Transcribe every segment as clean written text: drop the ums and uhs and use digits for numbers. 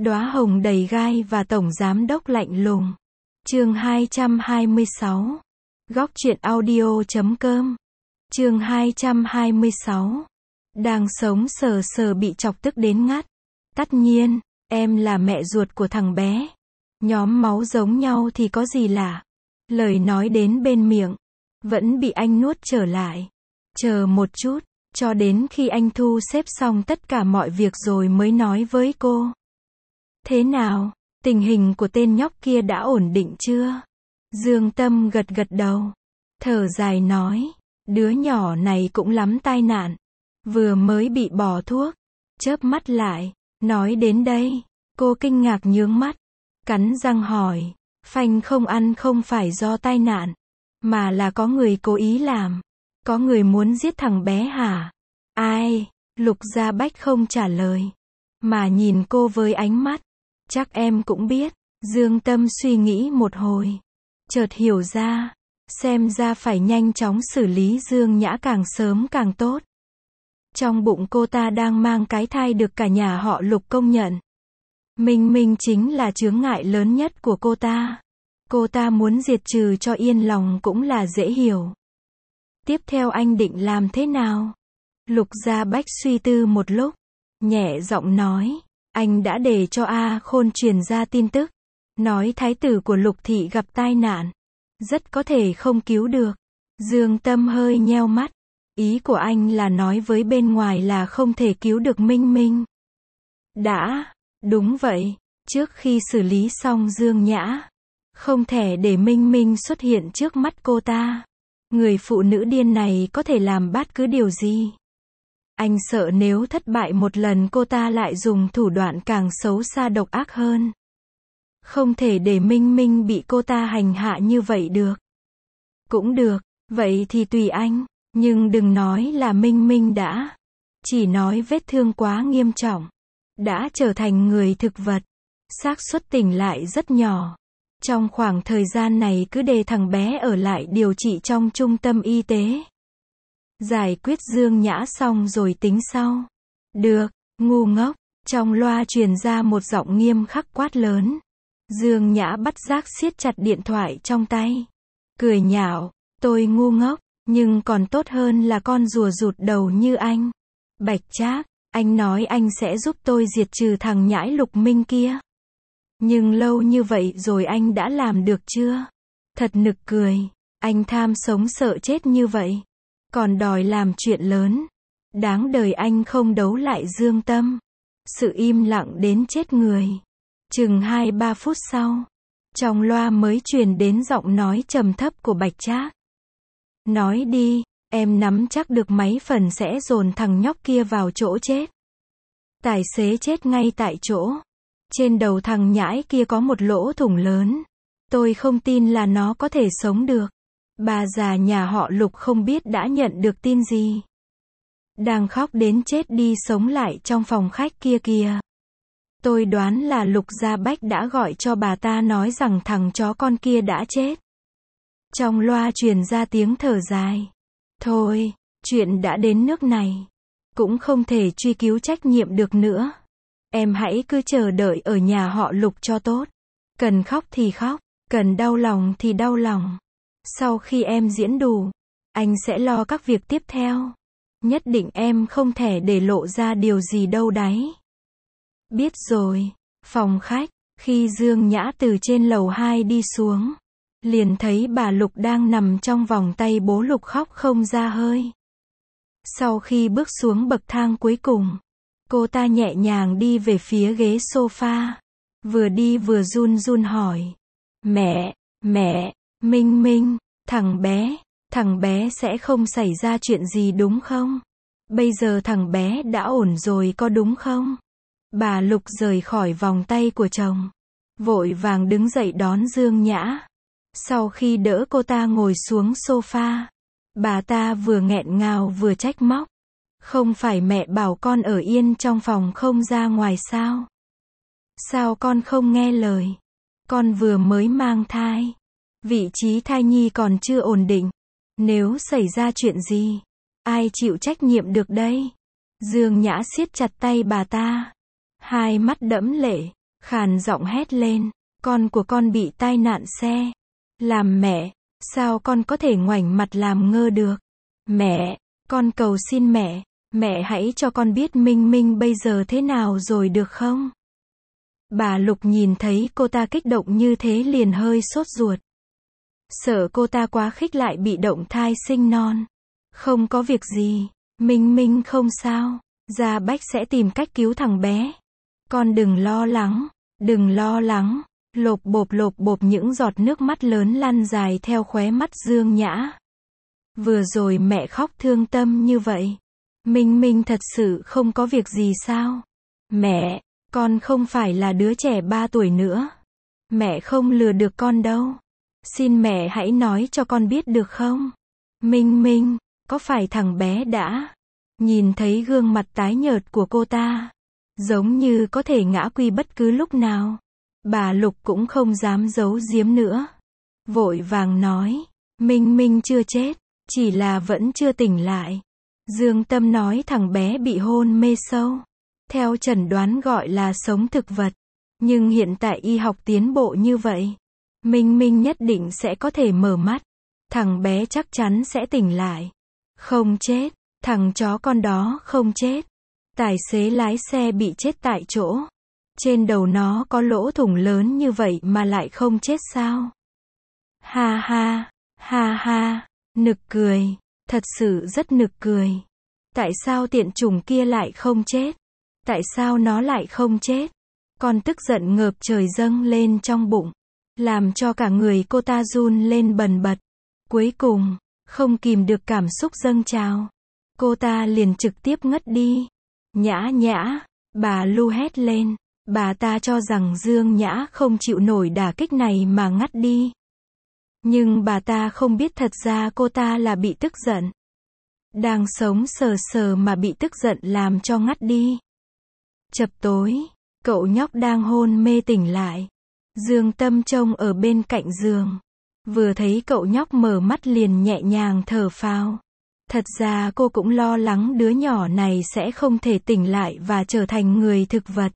Đóa hồng đầy gai và tổng giám đốc lạnh lùng. Chương 226. Góc truyện audio.com. Chương 226. Đang sống sờ sờ bị chọc tức đến ngắt. Tất nhiên, em là mẹ ruột của thằng bé. Nhóm máu giống nhau thì có gì lạ. Lời nói đến bên miệng, vẫn bị anh nuốt trở lại. Chờ một chút, cho đến khi anh thu xếp xong tất cả mọi việc rồi mới nói với cô. Thế nào, tình hình của tên nhóc kia đã ổn định chưa? Dương Tâm gật gật đầu. Thở dài nói, đứa nhỏ này cũng lắm tai nạn. Vừa mới bị bỏ thuốc. Chớp mắt lại, nói đến đây, cô kinh ngạc nhướng mắt. Cắn răng hỏi, phanh không ăn không phải do tai nạn, mà là có người cố ý làm. Có người muốn giết thằng bé hả? Ai? Lục Gia Bách không trả lời, mà nhìn cô với ánh mắt. Chắc em cũng biết. Dương Tâm suy nghĩ một hồi, chợt hiểu ra, xem ra phải nhanh chóng xử lý Dương Nhã càng sớm càng tốt. Trong bụng cô ta đang mang cái thai được cả nhà họ Lục công nhận. Minh Minh chính là chướng ngại lớn nhất của cô ta. Cô ta muốn diệt trừ cho yên lòng cũng là dễ hiểu. Tiếp theo anh định làm thế nào? Lục Gia Bách suy tư một lúc, nhẹ giọng nói, anh đã để cho A Khôn truyền ra tin tức, nói thái tử của Lục thị gặp tai nạn, rất có thể không cứu được. Dương Tâm hơi nheo mắt, ý của anh là nói với bên ngoài là không thể cứu được Minh Minh. Đúng vậy, trước khi xử lý xong Dương Nhã, không thể để Minh Minh xuất hiện trước mắt cô ta. Người phụ nữ điên này có thể làm bất cứ điều gì. Anh sợ nếu thất bại một lần cô ta lại dùng thủ đoạn càng xấu xa độc ác hơn. Không thể để Minh Minh bị cô ta hành hạ như vậy được. Cũng được, vậy thì tùy anh, nhưng đừng nói là Minh Minh đã. Chỉ nói vết thương quá nghiêm trọng, đã trở thành người thực vật, xác suất tỉnh lại rất nhỏ. Trong khoảng thời gian này cứ để thằng bé ở lại điều trị trong trung tâm y tế. Giải quyết Dương Nhã xong rồi tính sau. Được, ngu ngốc. Trong loa truyền ra một giọng nghiêm khắc quát lớn. Dương Nhã bất giác siết chặt điện thoại trong tay. Cười nhạo, tôi ngu ngốc, nhưng còn tốt hơn là con rùa rụt đầu như anh. Bạch Trác, anh nói anh sẽ giúp tôi diệt trừ thằng nhãi Lục Minh kia. Nhưng lâu như vậy rồi anh đã làm được chưa? Thật nực cười, anh tham sống sợ chết như vậy, còn đòi làm chuyện lớn. Đáng đời anh không đấu lại Dương Tâm. Sự im lặng đến chết người. Chừng 2-3 phút sau, trong loa mới truyền đến giọng nói trầm thấp của Bạch Trác. Nói đi, em nắm chắc được mấy phần sẽ dồn thằng nhóc kia vào chỗ chết. Tài xế chết ngay tại chỗ. Trên đầu thằng nhãi kia có một lỗ thủng lớn. Tôi không tin là nó có thể sống được. Bà già nhà họ Lục không biết đã nhận được tin gì. Đang khóc đến chết đi sống lại trong phòng khách kia kìa. Tôi đoán là Lục Gia Bách đã gọi cho bà ta nói rằng thằng chó con kia đã chết. Trong loa truyền ra tiếng thở dài. Thôi, chuyện đã đến nước này, cũng không thể truy cứu trách nhiệm được nữa. Em hãy cứ chờ đợi ở nhà họ Lục cho tốt. Cần khóc thì khóc, cần đau lòng thì đau lòng. Sau khi em diễn đủ, anh sẽ lo các việc tiếp theo. Nhất định em không thể để lộ ra điều gì đâu đấy. Biết rồi. Phòng khách, khi Dương Nhã từ trên lầu 2 đi xuống, liền thấy bà Lục đang nằm trong vòng tay bố Lục khóc không ra hơi. Sau khi bước xuống bậc thang cuối cùng, cô ta nhẹ nhàng đi về phía ghế sofa. Vừa đi vừa run run hỏi. Mẹ, Minh Minh, thằng bé sẽ không xảy ra chuyện gì đúng không? Bây giờ thằng bé đã ổn rồi có đúng không? Bà Lục rời khỏi vòng tay của chồng, vội vàng đứng dậy đón Dương Nhã. Sau khi đỡ cô ta ngồi xuống sofa, bà ta vừa nghẹn ngào vừa trách móc. Không phải mẹ bảo con ở yên trong phòng không ra ngoài sao? Sao con không nghe lời? Con vừa mới mang thai. Vị trí thai nhi còn chưa ổn định. Nếu xảy ra chuyện gì, ai chịu trách nhiệm được đây? Dương Nhã siết chặt tay bà ta. Hai mắt đẫm lệ, khàn giọng hét lên, con của con bị tai nạn xe. Làm mẹ, sao con có thể ngoảnh mặt làm ngơ được? Mẹ, con cầu xin mẹ hãy cho con biết Minh Minh bây giờ thế nào rồi được không? Bà Lục nhìn thấy cô ta kích động như thế liền hơi sốt ruột. Sợ cô ta quá khích lại bị động thai sinh non. Không có việc gì, Minh Minh không sao, Gia Bách sẽ tìm cách cứu thằng bé. Con đừng lo lắng, lộp bộp những giọt nước mắt lớn lăn dài theo khóe mắt Dương Nhã. Vừa rồi mẹ khóc thương tâm như vậy. Minh Minh thật sự không có việc gì sao? Mẹ, con không phải là đứa trẻ 3 tuổi nữa. Mẹ không lừa được con đâu. Xin mẹ hãy nói cho con biết được không? Minh Minh, có phải thằng bé đã? Nhìn thấy gương mặt tái nhợt của cô ta, giống như có thể ngã quy bất cứ lúc nào. Bà Lục cũng không dám giấu giếm nữa. Vội vàng nói, Minh Minh chưa chết, chỉ là vẫn chưa tỉnh lại. Dương Tâm nói thằng bé bị hôn mê sâu. Theo chẩn đoán gọi là sống thực vật. Nhưng hiện tại y học tiến bộ như vậy. Minh Minh nhất định sẽ có thể mở mắt. Thằng bé chắc chắn sẽ tỉnh lại. Không chết, thằng chó con đó không chết. Tài xế lái xe bị chết tại chỗ. Trên đầu nó có lỗ thủng lớn như vậy mà lại không chết sao? Ha ha, nực cười, thật sự rất nực cười. Tại sao tiện chủng kia lại không chết? Tại sao nó lại không chết? Con tức giận ngợp trời dâng lên trong bụng, làm cho cả người cô ta run lên bần bật. Cuối cùng, không kìm được cảm xúc dâng trào, cô ta liền trực tiếp ngất đi. Nhã, bà Lu hét lên. Bà ta cho rằng Dương Nhã không chịu nổi đả kích này mà ngất đi. Nhưng bà ta không biết thật ra cô ta là bị tức giận. Đang sống sờ mà bị tức giận làm cho ngất đi. Chập tối, cậu nhóc đang hôn mê tỉnh lại. Dương Tâm trông ở bên cạnh giường. Vừa thấy cậu nhóc mở mắt liền nhẹ nhàng thở phào. Thật ra cô cũng lo lắng đứa nhỏ này sẽ không thể tỉnh lại và trở thành người thực vật.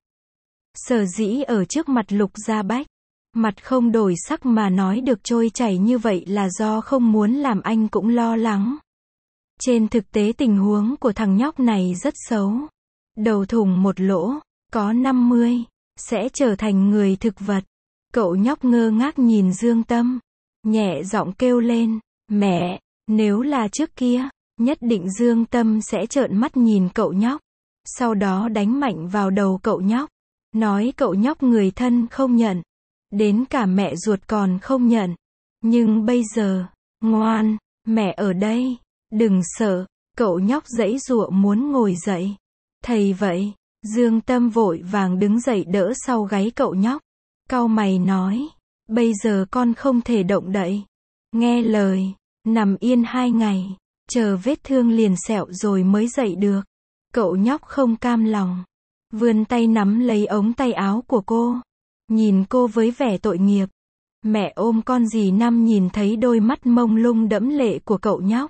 Sở dĩ ở trước mặt Lục Gia Bách, mặt không đổi sắc mà nói được trôi chảy như vậy là do không muốn làm anh cũng lo lắng. Trên thực tế tình huống của thằng nhóc này rất xấu. Đầu thủng một lỗ, có 50, sẽ trở thành người thực vật. Cậu nhóc ngơ ngác nhìn Dương Tâm, nhẹ giọng kêu lên, mẹ, nếu là trước kia, nhất định Dương Tâm sẽ trợn mắt nhìn cậu nhóc, sau đó đánh mạnh vào đầu cậu nhóc, nói cậu nhóc người thân không nhận, đến cả mẹ ruột còn không nhận. Nhưng bây giờ, ngoan, mẹ ở đây, đừng sợ. Cậu nhóc giãy giụa muốn ngồi dậy. Thầy vậy, Dương Tâm vội vàng đứng dậy đỡ sau gáy cậu nhóc. Cau mày nói, bây giờ con không thể động đậy. Nghe lời, nằm yên 2 ngày, chờ vết thương liền sẹo rồi mới dậy được. Cậu nhóc không cam lòng, vươn tay nắm lấy ống tay áo của cô, nhìn cô với vẻ tội nghiệp. Mẹ ôm con dì Năm nhìn thấy đôi mắt mông lung đẫm lệ của cậu nhóc.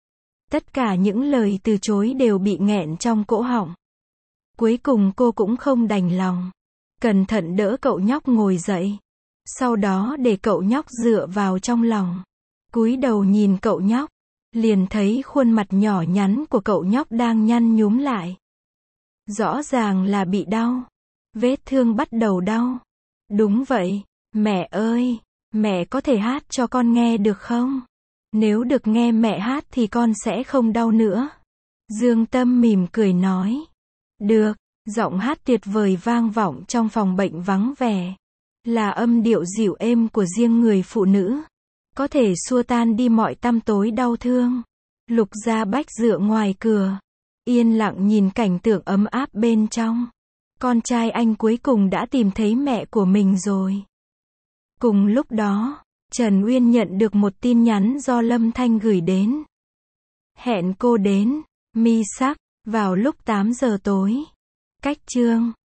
Tất cả những lời từ chối đều bị nghẹn trong cổ họng. Cuối cùng cô cũng không đành lòng, cẩn thận đỡ cậu nhóc ngồi dậy. Sau đó để cậu nhóc dựa vào trong lòng. Cúi đầu nhìn cậu nhóc, liền thấy khuôn mặt nhỏ nhắn của cậu nhóc đang nhăn nhúm lại. Rõ ràng là bị đau. Vết thương bắt đầu đau. Đúng vậy, mẹ ơi, mẹ có thể hát cho con nghe được không? Nếu được nghe mẹ hát thì con sẽ không đau nữa. Dương Tâm mỉm cười nói. Được, giọng hát tuyệt vời vang vọng trong phòng bệnh vắng vẻ. Là âm điệu dịu êm của riêng người phụ nữ. Có thể xua tan đi mọi tăm tối đau thương. Lục Gia Bách dựa ngoài cửa, yên lặng nhìn cảnh tượng ấm áp bên trong. Con trai anh cuối cùng đã tìm thấy mẹ của mình rồi. Cùng lúc đó, Trần Uyên nhận được một tin nhắn do Lâm Thanh gửi đến. Hẹn cô đến Mi Sắc vào lúc 8 giờ tối. Cách chương